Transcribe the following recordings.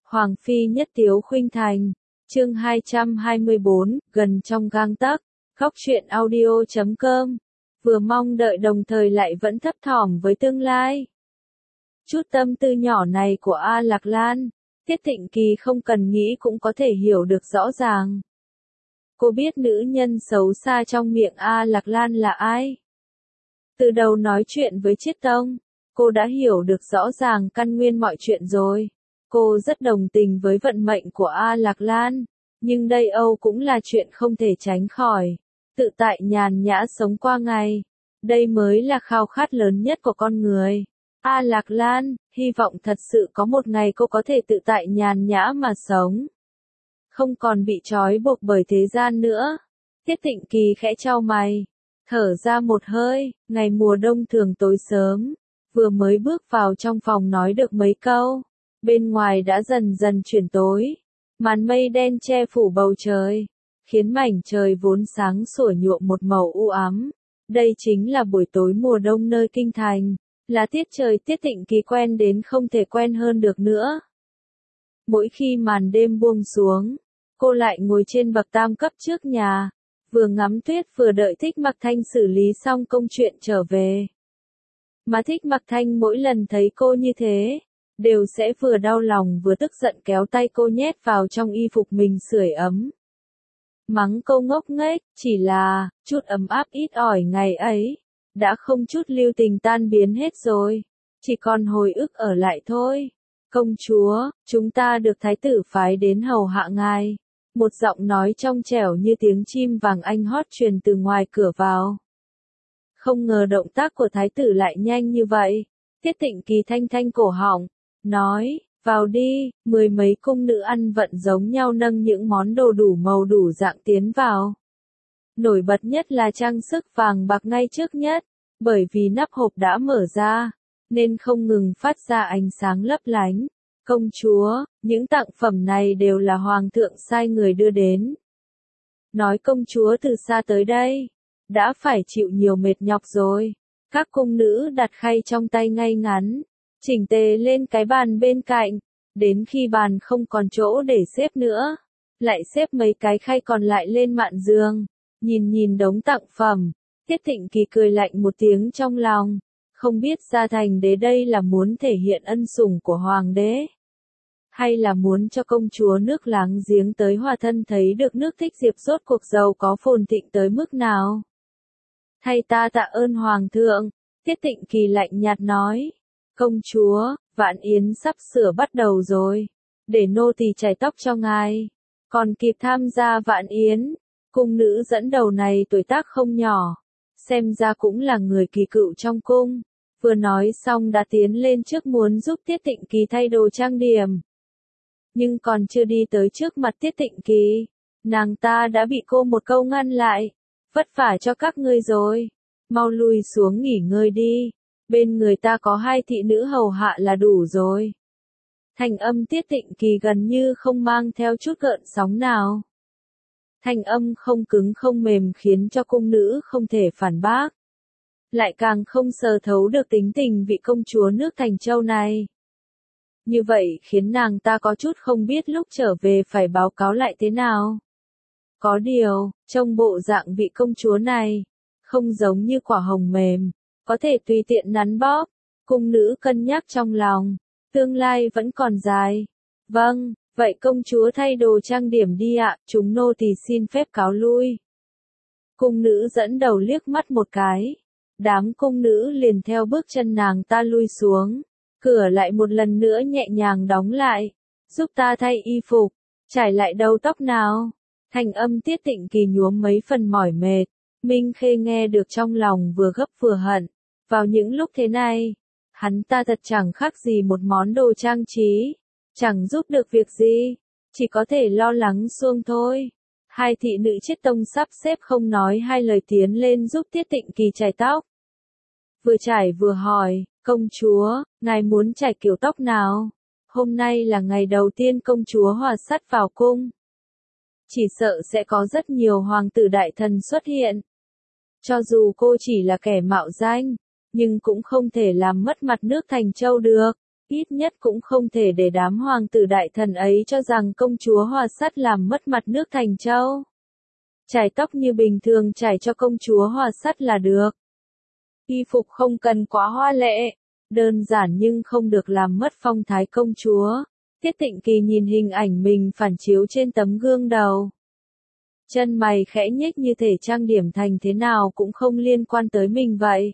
Hoàng phi nhất tiếu khuynh thành. Chương 224, gần trong gang tấc. Góc truyện audio.com. Vừa mong đợi đồng thời lại vẫn thấp thỏm với tương lai. Chút tâm tư nhỏ này của A Lạc Lan, Tiết Thịnh Kỳ không cần nghĩ cũng có thể hiểu được rõ ràng. Cô biết nữ nhân xấu xa trong miệng A Lạc Lan là ai. Từ đầu nói chuyện với Chiết Tông, cô đã hiểu được rõ ràng căn nguyên mọi chuyện rồi. Cô rất đồng tình với vận mệnh của A Lạc Lan, nhưng đây Âu cũng là chuyện không thể tránh khỏi. Tự tại nhàn nhã sống qua ngày, đây mới là khao khát lớn nhất của con người. A Lạc Lan, hy vọng thật sự có một ngày cô có thể tự tại nhàn nhã mà sống. Không còn bị trói buộc bởi thế gian nữa. Tiết Thịnh Kỳ khẽ chau mày, thở ra một hơi, ngày mùa đông thường tối sớm. Vừa mới bước vào trong phòng nói được mấy câu, bên ngoài đã dần dần chuyển tối. Màn mây đen che phủ bầu trời, khiến mảnh trời vốn sáng sủa nhuộm một màu u ám. Đây chính là buổi tối mùa đông nơi kinh thành, là tiết trời Tiết Thịnh Kỳ quen đến không thể quen hơn được nữa. Mỗi khi màn đêm buông xuống, cô lại ngồi trên bậc tam cấp trước nhà, vừa ngắm tuyết vừa đợi Thích Mặc Thanh xử lý xong công chuyện trở về. Mà Thích Mặc Thanh mỗi lần thấy cô như thế, đều sẽ vừa đau lòng vừa tức giận kéo tay cô nhét vào trong y phục mình sưởi ấm. Mắng cô ngốc nghếch, chỉ là, chút ấm áp ít ỏi ngày ấy, đã không chút lưu tình tan biến hết rồi, chỉ còn hồi ức ở lại thôi. Công chúa, chúng ta được thái tử phái đến hầu hạ ngài. Một giọng nói trong trẻo như tiếng chim vàng anh hót truyền từ ngoài cửa vào. Không ngờ động tác của thái tử lại nhanh như vậy. Tiết Thịnh Kỳ thanh thanh cổ họng, nói, vào đi. Mười mấy cung nữ ăn vận giống nhau nâng những món đồ đủ màu đủ dạng tiến vào. Nổi bật nhất là trang sức vàng bạc ngay trước nhất, bởi vì nắp hộp đã mở ra, nên không ngừng phát ra ánh sáng lấp lánh. Công chúa, những tặng phẩm này đều là hoàng thượng sai người đưa đến. Nói công chúa từ xa tới đây, đã phải chịu nhiều mệt nhọc rồi. Các cung nữ đặt khay trong tay ngay ngắn, chỉnh tề lên cái bàn bên cạnh, đến khi bàn không còn chỗ để xếp nữa, lại xếp mấy cái khay còn lại lên mạn giường. Nhìn đống tặng phẩm, Tiết Thịnh Kỳ cười lạnh một tiếng trong lòng, không biết ra thành đế đây là muốn thể hiện ân sủng của hoàng đế, hay là muốn cho công chúa nước láng giếng tới hòa thân thấy được nước Thích Diệp rốt cuộc giàu có phồn thịnh tới mức nào. Thay ta tạ ơn hoàng thượng, Tiết Thịnh Kỳ lạnh nhạt nói, công chúa, vạn yến sắp sửa bắt đầu rồi, để nô tỳ chải tóc cho ngài, còn kịp tham gia vạn yến. Cung nữ dẫn đầu này tuổi tác không nhỏ, xem ra cũng là người kỳ cựu trong cung. Vừa nói xong đã tiến lên trước muốn giúp Tiết Thịnh Kỳ thay đồ trang điểm. Nhưng còn chưa đi tới trước mặt Tiết Thịnh Kỳ, nàng ta đã bị cô một câu ngăn lại. Vất vả cho các ngươi rồi, mau lui xuống nghỉ ngơi đi, bên người ta có 2 thị nữ hầu hạ là đủ rồi. Thanh âm Tiết Thịnh Kỳ gần như không mang theo chút gợn sóng nào. Thanh âm không cứng không mềm khiến cho cung nữ không thể phản bác. Lại càng không sờ thấu được tính tình vị công chúa nước Thành Châu này. Như vậy khiến nàng ta có chút không biết lúc trở về phải báo cáo lại thế nào. Có điều, trong bộ dạng vị công chúa này, không giống như quả hồng mềm, có thể tùy tiện nắn bóp. Cung nữ cân nhắc trong lòng, tương lai vẫn còn dài. Vâng. Vậy công chúa thay đồ trang điểm đi ạ, chúng nô tỳ xin phép cáo lui. Cung nữ dẫn đầu liếc mắt một cái. Đám cung nữ liền theo bước chân nàng ta lui xuống. Cửa lại một lần nữa nhẹ nhàng đóng lại. Giúp ta thay y phục, trải lại đầu tóc nào. Thanh âm Tiết Thịnh Kỳ nhuốm mấy phần mỏi mệt. Minh Khê nghe được trong lòng vừa gấp vừa hận. Vào những lúc thế này, hắn ta thật chẳng khác gì một món đồ trang trí. Chẳng giúp được việc gì, chỉ có thể lo lắng xuông thôi. 2 thị nữ Chiết Tông sắp xếp không nói 2 lời tiến lên giúp Tiết Thịnh Kỳ chải tóc. Vừa chải vừa hỏi, công chúa, ngài muốn chải kiểu tóc nào? Hôm nay là ngày đầu tiên công chúa Hòa Sắt vào cung. Chỉ sợ sẽ có rất nhiều hoàng tử đại thần xuất hiện. Cho dù cô chỉ là kẻ mạo danh, nhưng cũng không thể làm mất mặt nước Thành Châu được. Ít nhất cũng không thể để đám hoàng tử đại thần ấy cho rằng công chúa Hòa Sắt làm mất mặt nước Thành Châu. Chải tóc như bình thường chải cho công chúa Hòa Sắt là được. Y phục không cần quá hoa lệ, đơn giản nhưng không được làm mất phong thái công chúa. Tiết Tịnh Kỳ nhìn hình ảnh mình phản chiếu trên tấm gương đầu. Chân mày khẽ nhếch, như thể trang điểm thành thế nào cũng không liên quan tới mình vậy.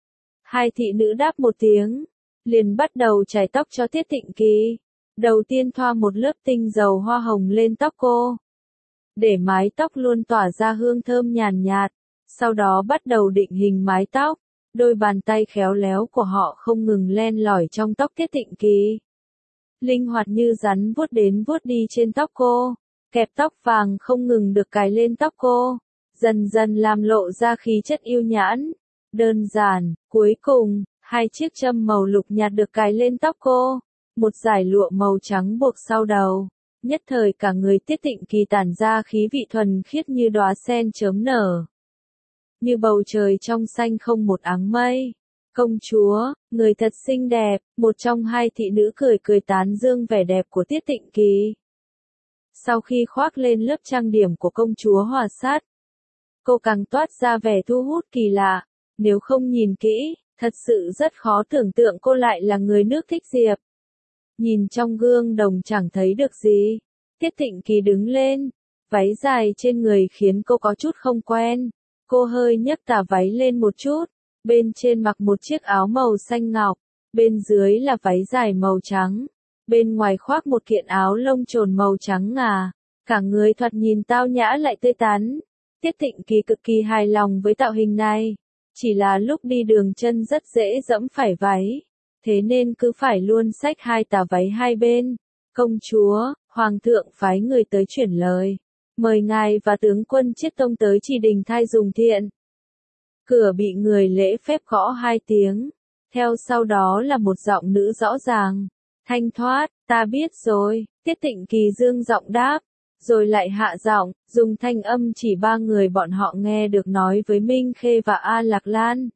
Hai thị nữ đáp một tiếng, liền bắt đầu chải tóc cho Tiết Tịnh Kỳ. Đầu tiên thoa một lớp tinh dầu hoa hồng lên tóc cô, để mái tóc luôn tỏa ra hương thơm nhàn nhạt. Sau đó bắt đầu định hình mái tóc. Đôi bàn tay khéo léo của họ không ngừng len lỏi trong tóc Tiết Tịnh Kỳ. Linh hoạt như rắn vuốt đến vuốt đi trên tóc cô. Kẹp tóc vàng không ngừng được cài lên tóc cô, dần dần làm lộ ra khí chất yêu nhãn. Đơn giản, cuối cùng, hai chiếc châm màu lục nhạt được cài lên tóc cô. Một dải lụa màu trắng buộc sau đầu. Nhất thời cả người Tiết Tịnh Kỳ tản ra khí vị thuần khiết như đóa sen chớm nở. Như bầu trời trong xanh không một áng mây. Công chúa, người thật xinh đẹp, một trong hai thị nữ cười cười tán dương vẻ đẹp của Tiết Tịnh Kỳ. Sau khi khoác lên lớp trang điểm của công chúa Hòa Sát, cô càng toát ra vẻ thu hút kỳ lạ. Nếu không nhìn kỹ, thật sự rất khó tưởng tượng cô lại là người nước Thích Diệp. Nhìn trong gương đồng chẳng thấy được gì. Tiết Tịnh Kỳ đứng lên, váy dài trên người khiến cô có chút không quen. Cô hơi nhấc tà váy lên một chút, bên trên mặc một chiếc áo màu xanh ngọc, bên dưới là váy dài màu trắng, bên ngoài khoác một kiện áo lông trồn màu trắng ngà, cả người thoạt nhìn tao nhã lại tươi tắn. Tiết Tịnh Kỳ cực kỳ hài lòng với tạo hình này, chỉ là lúc đi đường chân rất dễ dẫm phải váy, thế nên cứ phải luôn xách hai tà váy hai bên. Công chúa, hoàng thượng phái người tới chuyển lời, mời ngài và tướng quân Chiết Tông tới Trì Đình Thai dùng thiện. Cửa bị người lễ phép gõ hai tiếng, theo sau đó là một giọng nữ rõ ràng, thanh thoát, ta biết rồi. Tiết Tịnh Kỳ dương giọng đáp, rồi lại hạ giọng, dùng thanh âm chỉ ba người bọn họ nghe được nói với Minh Khê và A Lạc Lan.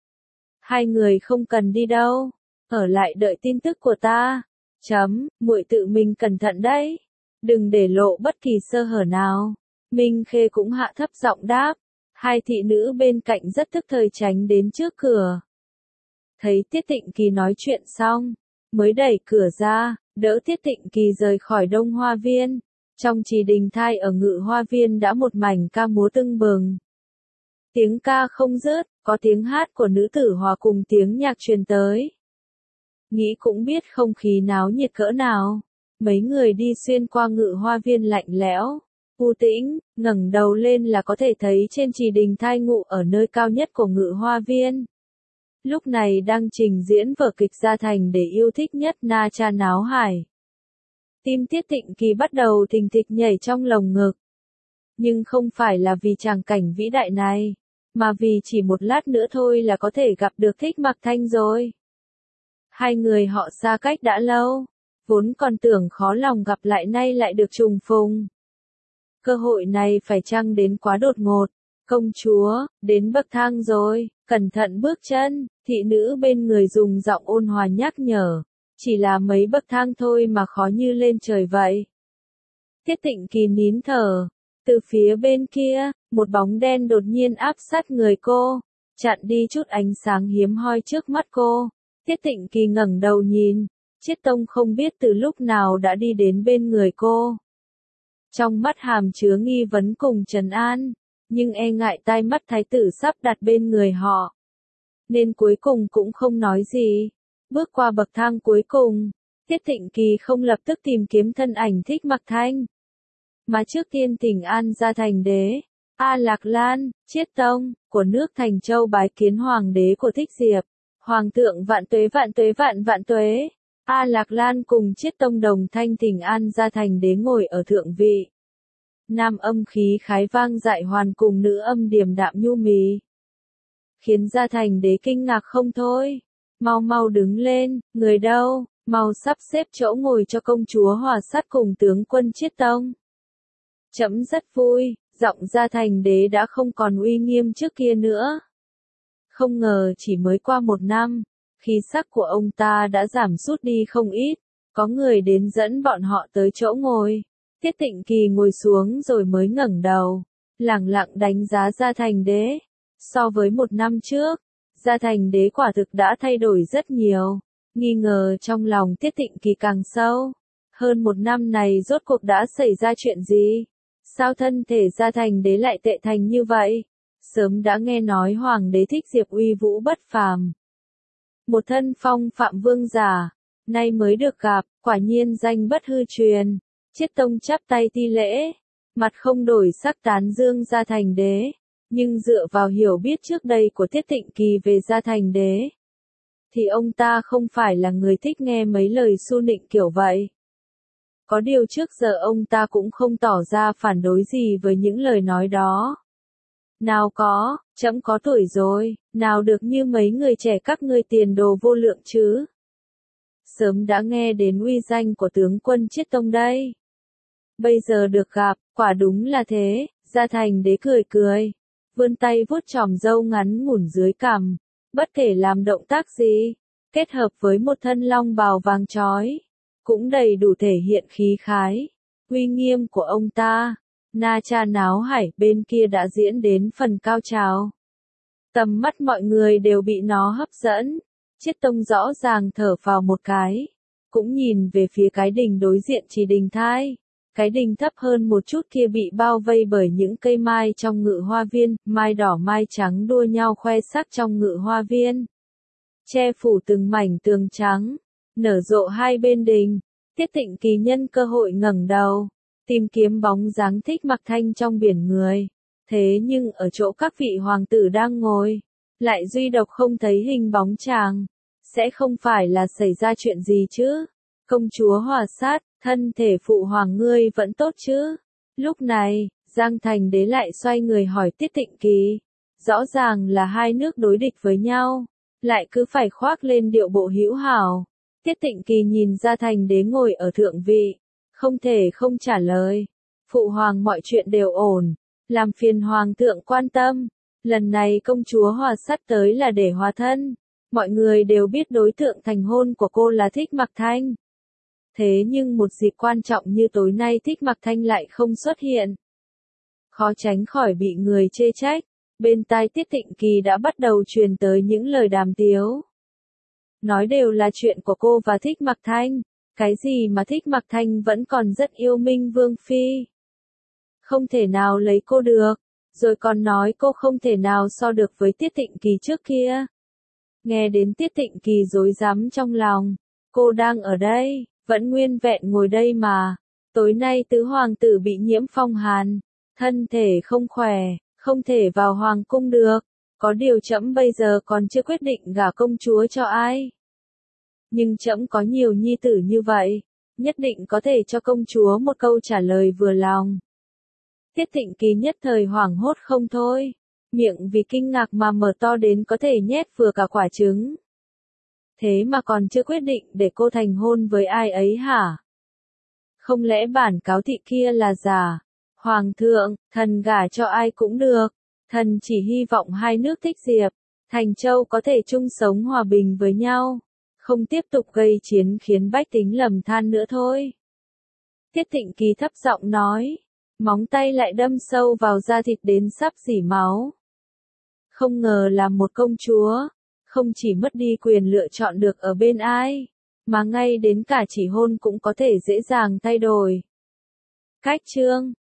Hai người không cần đi đâu, ở lại đợi tin tức của ta. Muội tự mình cẩn thận đấy, đừng để lộ bất kỳ sơ hở nào. Minh Khê cũng hạ thấp giọng đáp. Hai thị nữ bên cạnh rất tức thời tránh đến trước cửa. Thấy Tiết Tịnh Kỳ nói chuyện xong, mới đẩy cửa ra, đỡ Tiết Tịnh Kỳ rời khỏi Đông Hoa Viên. Trong Trì Đình Thai ở Ngự Hoa Viên đã một mảnh ca múa tưng bừng. Tiếng ca không dứt, có tiếng hát của nữ tử hòa cùng tiếng nhạc truyền tới. Nghĩ cũng biết không khí náo nhiệt cỡ nào. Mấy người đi xuyên qua Ngự Hoa Viên lạnh lẽo, u tĩnh, ngẩng đầu lên là có thể thấy trên Trì Đình Thai ngụ ở nơi cao nhất của Ngự Hoa Viên. Lúc này đang trình diễn vở kịch Gia Thành để yêu thích nhất Na Cha Náo Hải. Tim Tiết Tịnh Kỳ bắt đầu thình thịch nhảy trong lồng ngực. Nhưng không phải là vì tràng cảnh vĩ đại này, mà vì chỉ một lát nữa thôi là có thể gặp được Thích Mặc Thanh rồi. Hai người họ xa cách đã lâu, vốn còn tưởng khó lòng gặp lại nay lại được trùng phùng. Cơ hội này phải chăng đến quá đột ngột. Công chúa, đến bậc thang rồi, cẩn thận bước chân. Thị nữ bên người dùng giọng ôn hòa nhắc nhở. Chỉ là mấy bậc thang thôi mà khó như lên trời vậy. Tiết Tịnh Kỳ nín thở. Từ phía bên kia, một bóng đen đột nhiên áp sát người cô, chặn đi chút ánh sáng hiếm hoi trước mắt cô. Tiết Tịnh Kỳ ngẩng đầu nhìn, Chiết Tông không biết từ lúc nào đã đi đến bên người cô. Trong mắt hàm chứa nghi vấn cùng trấn an, nhưng e ngại tai mắt thái tử sắp đặt bên người họ, nên cuối cùng cũng không nói gì. Bước qua bậc thang cuối cùng, Tiết Tịnh Kỳ không lập tức tìm kiếm thân ảnh Thích Mặc Thanh, mà trước tiên thỉnh an Gia Thành Đế, A Lạc Lan, Chiết Tông, của nước Thành Châu bái kiến Hoàng đế của Thích Diệp. Hoàng thượng vạn tuế vạn tuế vạn vạn tuế. A Lạc Lan cùng Chiết Tông đồng thanh thỉnh an Gia Thành Đế ngồi ở thượng vị. Nam âm khí khái vang dại hoàn cùng nữ âm điềm đạm nhu mì, khiến Gia Thành Đế kinh ngạc không thôi. Mau mau đứng lên, người đâu, mau sắp xếp chỗ ngồi cho công chúa Hòa Sát cùng tướng quân Chiết Tông. Trẫm rất vui, giọng Gia Thành Đế đã không còn uy nghiêm trước kia nữa. Không ngờ chỉ mới qua một năm, khí sắc của ông ta đã giảm sút đi không ít, có người đến dẫn bọn họ tới chỗ ngồi. Tiết Tịnh Kỳ ngồi xuống rồi mới ngẩng đầu, lẳng lặng đánh giá Gia Thành Đế. So với một năm trước, Gia Thành Đế quả thực đã thay đổi rất nhiều, nghi ngờ trong lòng Tiết Tịnh Kỳ càng sâu. Hơn một năm này rốt cuộc đã xảy ra chuyện gì? Sao thân thể Gia Thành Đế lại tệ thành như vậy? Sớm đã nghe nói Hoàng đế thích Diệp uy vũ bất phàm. Một thân phong phạm vương giả, nay mới được gặp, quả nhiên danh bất hư truyền. Chiết Tông chắp tay thi lễ, mặt không đổi sắc tán dương Gia Thành Đế, nhưng dựa vào hiểu biết trước đây của Tiết Tịnh Kỳ về Gia Thành Đế, thì ông ta không phải là người thích nghe mấy lời su nịnh kiểu vậy. Có điều trước giờ ông ta cũng không tỏ ra phản đối gì với những lời nói đó. Nào có, trẫm có tuổi rồi, nào được như mấy người trẻ các ngươi tiền đồ vô lượng chứ. Sớm đã nghe đến uy danh của tướng quân Chiết Tông đây. Bây giờ được gặp, quả đúng là thế. Gia Thành Đế cười cười, vươn tay vuốt chòm râu ngắn ngủn dưới cằm, bất kể làm động tác gì, kết hợp với một thân long bào vàng chói, cũng đầy đủ thể hiện khí khái, uy nghiêm của ông ta. Na cha náo hải bên kia đã diễn đến phần cao trào. Tầm mắt mọi người đều bị nó hấp dẫn. Chiết Tông rõ ràng thở vào một cái, cũng nhìn về phía cái đình đối diện Trì Đình Thai. Cái đình thấp hơn một chút kia bị bao vây bởi những cây mai trong ngự hoa viên, mai đỏ mai trắng đua nhau khoe sắc trong ngự hoa viên. Che phủ từng mảnh tường trắng, nở rộ hai bên đình. Tiết Tịnh Kỳ nhân cơ hội ngẩng đầu, tìm kiếm bóng dáng Thích Mặc Thanh trong biển người. Thế nhưng ở chỗ các vị hoàng tử đang ngồi, lại duy độc không thấy hình bóng chàng. Sẽ không phải là xảy ra chuyện gì chứ? Công chúa Hòa Sát, thân thể phụ hoàng ngươi vẫn tốt chứ? Lúc này, Giang Thành Đế lại xoay người hỏi Tiết Tịnh Kỳ. Rõ ràng là hai nước đối địch với nhau, lại cứ phải khoác lên điệu bộ hữu hảo. Tiết Tịnh Kỳ nhìn Gia Thành Đế ngồi ở thượng vị, không thể không trả lời. Phụ hoàng mọi chuyện đều ổn, làm phiền hoàng thượng quan tâm. Lần này công chúa Hòa Sát tới là để hòa thân. Mọi người đều biết đối tượng thành hôn của cô là Thích Mặc Thanh. Thế nhưng một dịp quan trọng như tối nay Thích Mặc Thanh lại không xuất hiện. Khó tránh khỏi bị người chê trách. Bên tai Tiết Tịnh Kỳ đã bắt đầu truyền tới những lời đàm tiếu. Nói đều là chuyện của cô và Thích Mặc Thanh. Cái gì mà Thích Mặc Thanh vẫn còn rất yêu Minh Vương Phi. Không thể nào lấy cô được. Rồi còn nói cô không thể nào so được với Tiết Tịnh Kỳ trước kia. Nghe đến Tiết Tịnh Kỳ rối rắm trong lòng. Cô đang ở đây, vẫn nguyên vẹn ngồi đây mà. Tối nay tứ hoàng tử bị nhiễm phong hàn. Thân thể không khỏe, không thể vào hoàng cung được. Có điều trẫm bây giờ còn chưa quyết định gả công chúa cho ai. Nhưng trẫm có nhiều nhi tử như vậy, nhất định có thể cho công chúa một câu trả lời vừa lòng. Tiết Tịnh Kỳ nhất thời hoảng hốt không thôi, miệng vì kinh ngạc mà mở to đến có thể nhét vừa cả quả trứng. Thế mà còn chưa quyết định để cô thành hôn với ai ấy hả? Không lẽ bản cáo thị kia là giả? Hoàng thượng, thần gả cho ai cũng được, thần chỉ hy vọng hai nước Thích Diệp, Thành Châu có thể chung sống hòa bình với nhau, không tiếp tục gây chiến khiến bách tính lầm than nữa thôi. Tiết Tịnh Kỳ thấp giọng nói, móng tay lại đâm sâu vào da thịt đến sắp rỉ máu. Không ngờ là một công chúa, không chỉ mất đi quyền lựa chọn được ở bên ai, mà ngay đến cả chỉ hôn cũng có thể dễ dàng thay đổi. Cách chương